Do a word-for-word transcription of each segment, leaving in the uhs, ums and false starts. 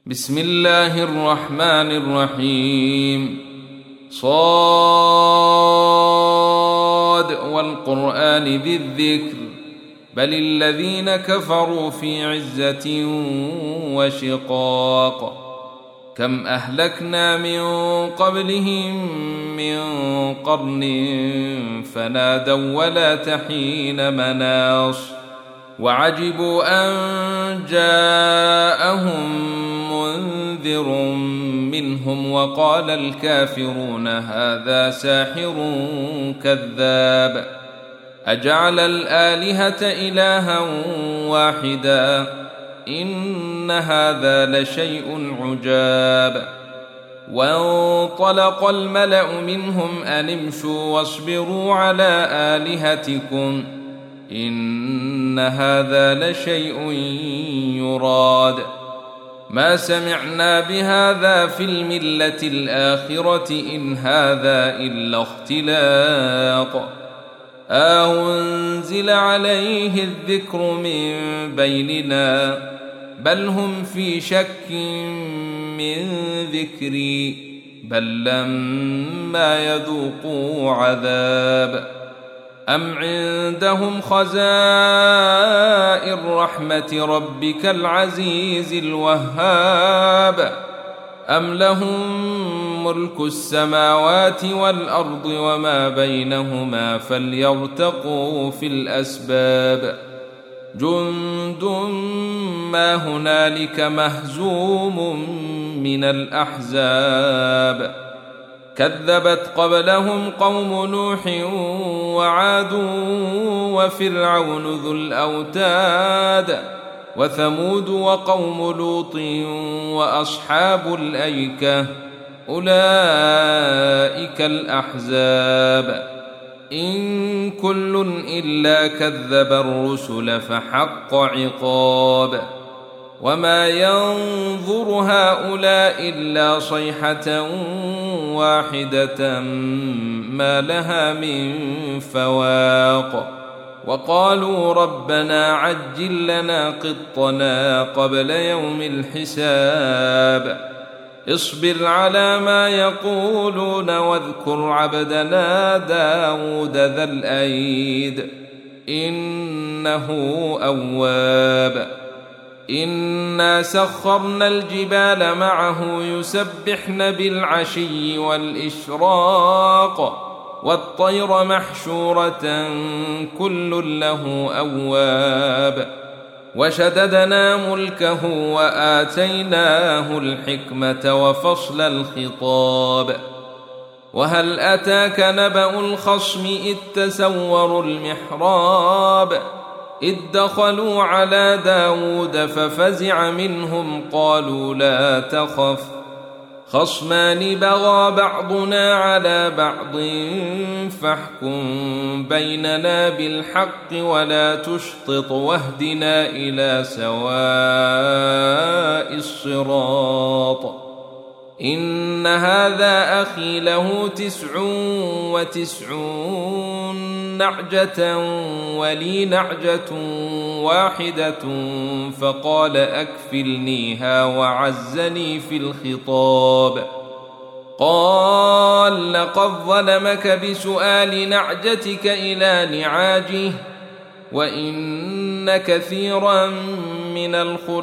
بسم الله الرحمن الرحيم. صاد والقرآن ذي الذكر بل الذين كفروا في عزة وشقاق. كم أهلكنا من قبلهم من قرن فنادوا ولا تحين مناص وعجبوا أن جاءهم منذر منهم وقال الكافرون هذا ساحر كذاب أجعل الآلهة إلها واحدا إن هذا لشيء عجاب. وانطلق الملأ منهم أن امشوا واصبروا على آلهتكم إن هذا لشيء يراد ما سمعنا بهذا في الملة الآخرة إن هذا إلا اختلاق أنزل عليه الذكر من بيننا بل هم في شك من ذكري بل لما يذوقوا عذاب أم عندهم خزائن رحمة ربك العزيز الوهاب أم لهم ملك السماوات والأرض وما بينهما فليرتقوا في الأسباب جند ما هنالك مهزوم من الأحزاب كذبت قبلهم قوم نوح وعاد وفرعون ذو الأوتاد وثمود وقوم لوط وأصحاب الأيكة أولئك الأحزاب إن كل إلا كذب الرسل فحق عقاب وما ينظر هؤلاء إلا صيحة واحدة ما لها من فواق وقالوا ربنا عجل لنا قطنا قبل يوم الحساب اصبر على ما يقولون واذكر عبدنا داود ذا الأيد إنه أواب إنا سخرنا الجبال معه يسبحن بالعشي والإشراق والطير محشورة كل له أواب وشددنا ملكه وآتيناه الحكمة وفصل الخطاب وهل أتاك نبأ الخصم إذ تسوروا المحراب إذ دخلوا على داود ففزع منهم قالوا لا تخف خصمان بغى بعضنا على بعض فاحكم بيننا بالحق ولا تشطط واهدنا إلى سواء الصراط إن هذا أخي له تسع وتسعون نعجة ولي نعجة واحدة فقال أكفلنيها وعزني في الخطاب قال لقد ظلمك بسؤال نعجتك إلى نعاجه وإن كثيرا من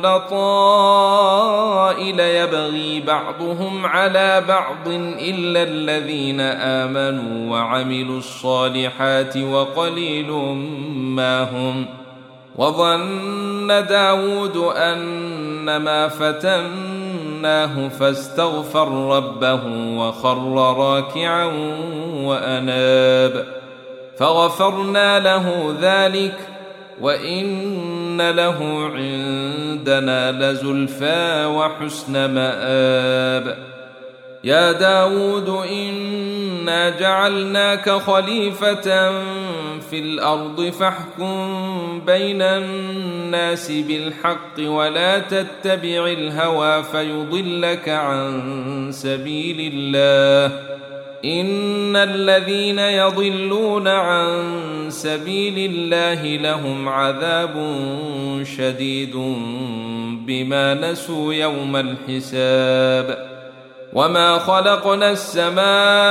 الخلطاء ليبغي بعضهم على بعض إلا الذين آمنوا وعملوا الصالحات وقليل ما هم وظن داود أنما فتناه فاستغفر ربه وخر راكعا وأناب فغفرنا له ذلك وإن له عندنا لزلفى وحسن مآب يا داود إنا جعلناك خليفة في الأرض فاحكم بين الناس بالحق ولا تتبع الهوى فيضلك عن سبيل الله إن الذين يضلون عن سبيل الله لهم عذاب شديد بما نسوا يوم الحساب وما خلقنا السماء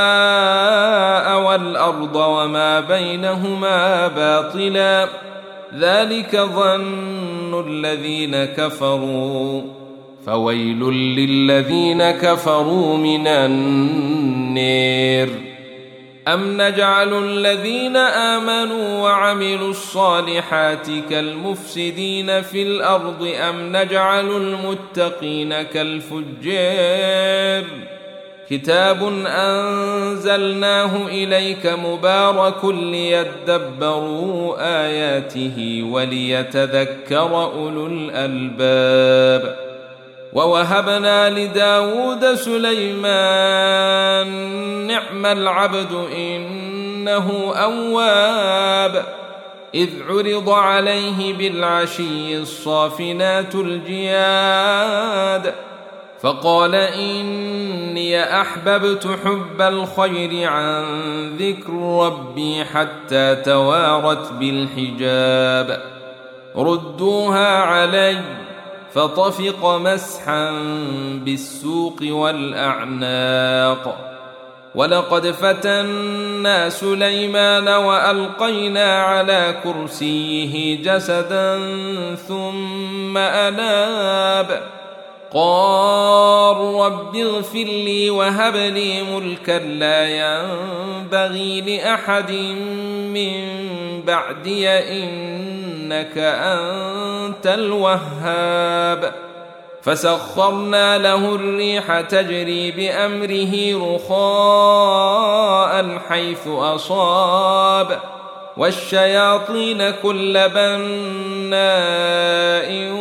والأرض وما بينهما باطلا ذلك ظن الذين كفروا فويل للذين كفروا من النار أم نجعل الذين آمنوا وعملوا الصالحات كالمفسدين في الأرض أم نجعل المتقين كالفجار كتاب أنزلناه إليك مبارك ليدبروا آياته وليتذكر أولو الألباب ووهبنا لداود سليمان نعم العبد إنه أواب إذ عرض عليه بالعشي الصافنات الجياد فقال إني أحببت حب الخير عن ذكر ربي حتى توارت بالحجاب ردوها علي فطفق مسحا بالسوق والأعناق ولقد فتنا سليمان وألقينا على كرسيه جسدا ثم أناب قال رب اغفر لي وهب لي ملكا لا ينبغي لأحد من بعدي إنك أنت الوهاب فسخرنا له الريح تجري بأمره رخاء حيث أصاب والشياطين كل بناء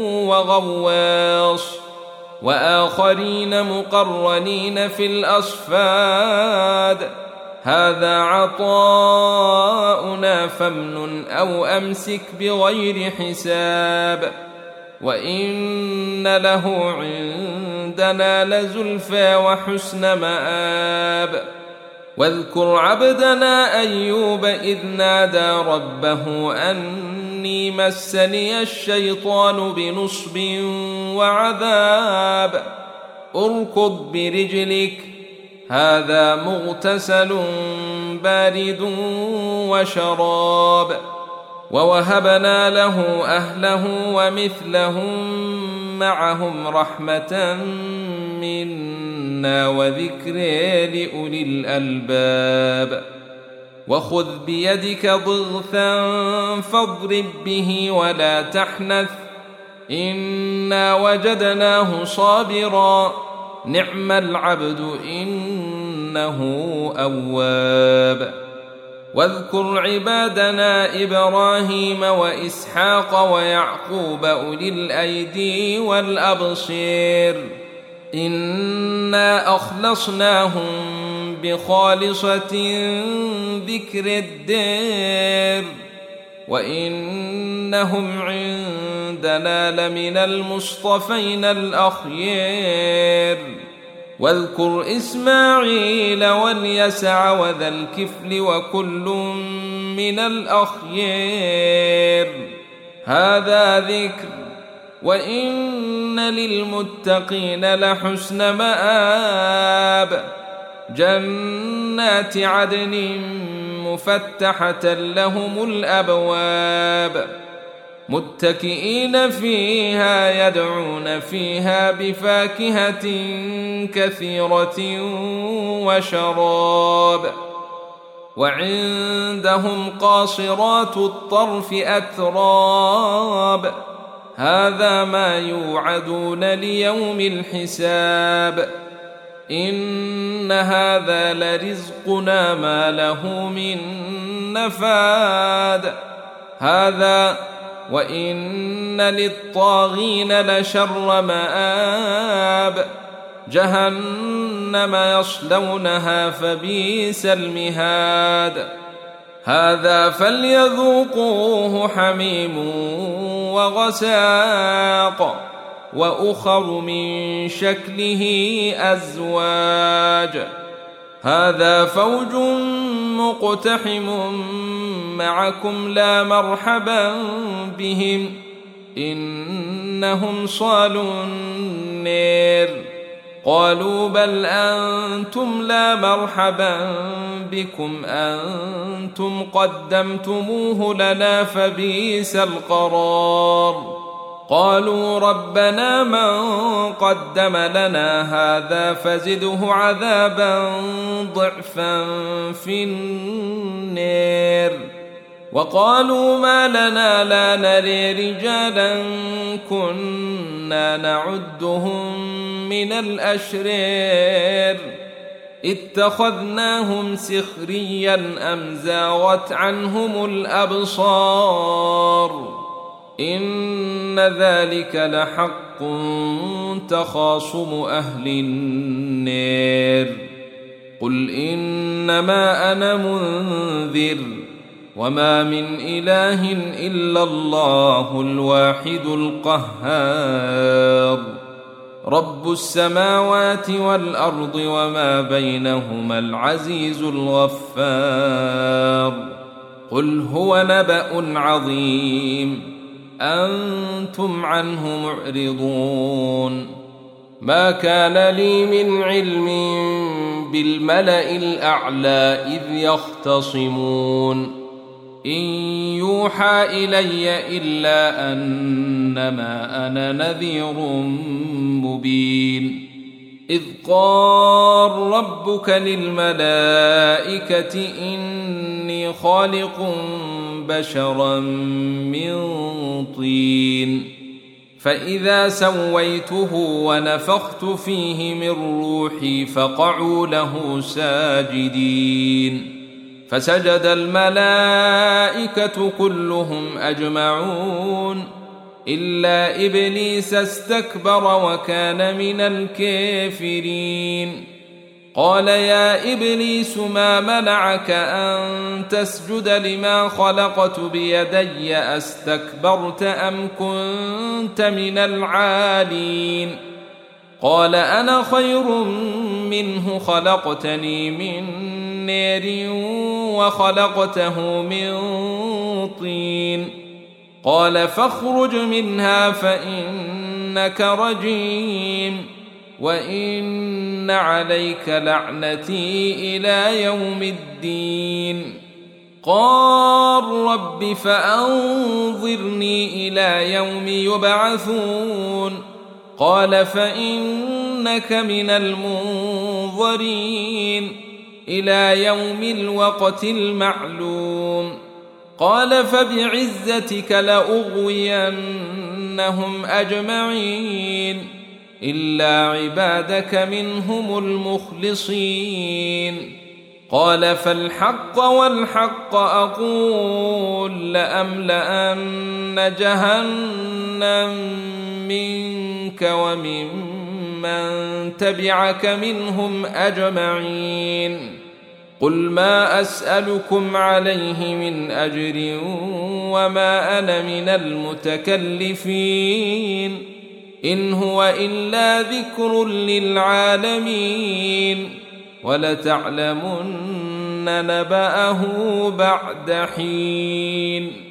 وغواص وآخرين مقرنين في الأصفاد هذا عطاؤنا فامنن أو أمسك بغير حساب وإن له عندنا لزلفى وحسن مآب واذكر عبدنا أيوب إذ نادى ربه أني مسني الشيطان بنصب وعذاب اركض برجلك هذا مغتسل بارد وشراب ووهبنا له أهله ومثلهم معهم رحمة منا وذكر لأولي الألباب وخذ بيدك ضغثا فاضرب به ولا تحنث إنا وجدناه صابرا نعم العبد إنه أواب واذكر عبادنا إبراهيم وإسحاق ويعقوب أولي الأيدي والأبصير إنا أخلصناهم بخالصة ذكر الدار وإنهم عندنا لمن المصطفين الأخيار واذكر إسماعيل واليسع وذا الكفل وكل من الأخيار هذا ذكر وإن للمتقين لحسن مآب جنات عدن مفتحة لهم الأبواب متكئين فيها يدعون فيها بفاكهة كثيرة وشراب وعندهم قاصرات الطرف أتراب هذا ما يوعدون ليوم الحساب إن هذا لرزقنا ما له من نفاد هذا وإن للطاغين لشر مآب جهنم يصلونها فبئس المهاد هذا فليذوقوه حميم وغساق وأخر من شكله أزواج هذا فوج مقتحم معكم لا مرحبا بهم إنهم صالوا النير. قالوا بل أنتم لا مرحبا بكم أنتم قدمتموه لنا فبئس القرار. قالوا ربنا من قدم لنا هذا فزده عذابا ضعفا في النير. وقالوا ما لنا لا نري رجالا كنا نعدهم من الأشرار اتخذناهم سخريا أم زاغت عنهم الأبصار إن ذلك لحق تخاصم أهل النار. قل إنما أنا منذر وما من إله إلا الله الواحد القهار رب السماوات والأرض وما بينهما العزيز الغفار. قل هو نبأ عظيم أنتم عنه معرضون. ما كان لي من علم بالملأ الأعلى إذ يختصمون إن يوحى إلي إلا أنما أنا نذير مبين. إذ قال ربك للملائكة إني خالق بشرا من طين فإذا سويته ونفخت فيه من روحي فقعوا له ساجدين. فسجد الملائكة كلهم أجمعون إلا إبليس استكبر وكان من الكافرين. قال يا إبليس ما منعك أن تسجد لما خلقت بيدي أستكبرت أم كنت من العالين؟ قال أنا خير منه خلقتني من نار وخلقته من طين. قال فاخرج منها فإنك رجيم وإن عليك لعنتي إلى يوم الدين. قال رب فأنظرني إلى يوم يبعثون. قال فإنك من المنظرين إلى يوم الوقت المعلوم. قال فبعزتك لأغوينهم أجمعين إلا عبادك منهم المخلصين. قال فالحق والحق أقول لأملأن جهنم منك وممن تبعك منهم أجمعين. قل ما أسألكم عليه من أجر وما أنا من المتكلفين إن هو إلا ذكر للعالمين ولتعلمن نبأه بعد حين.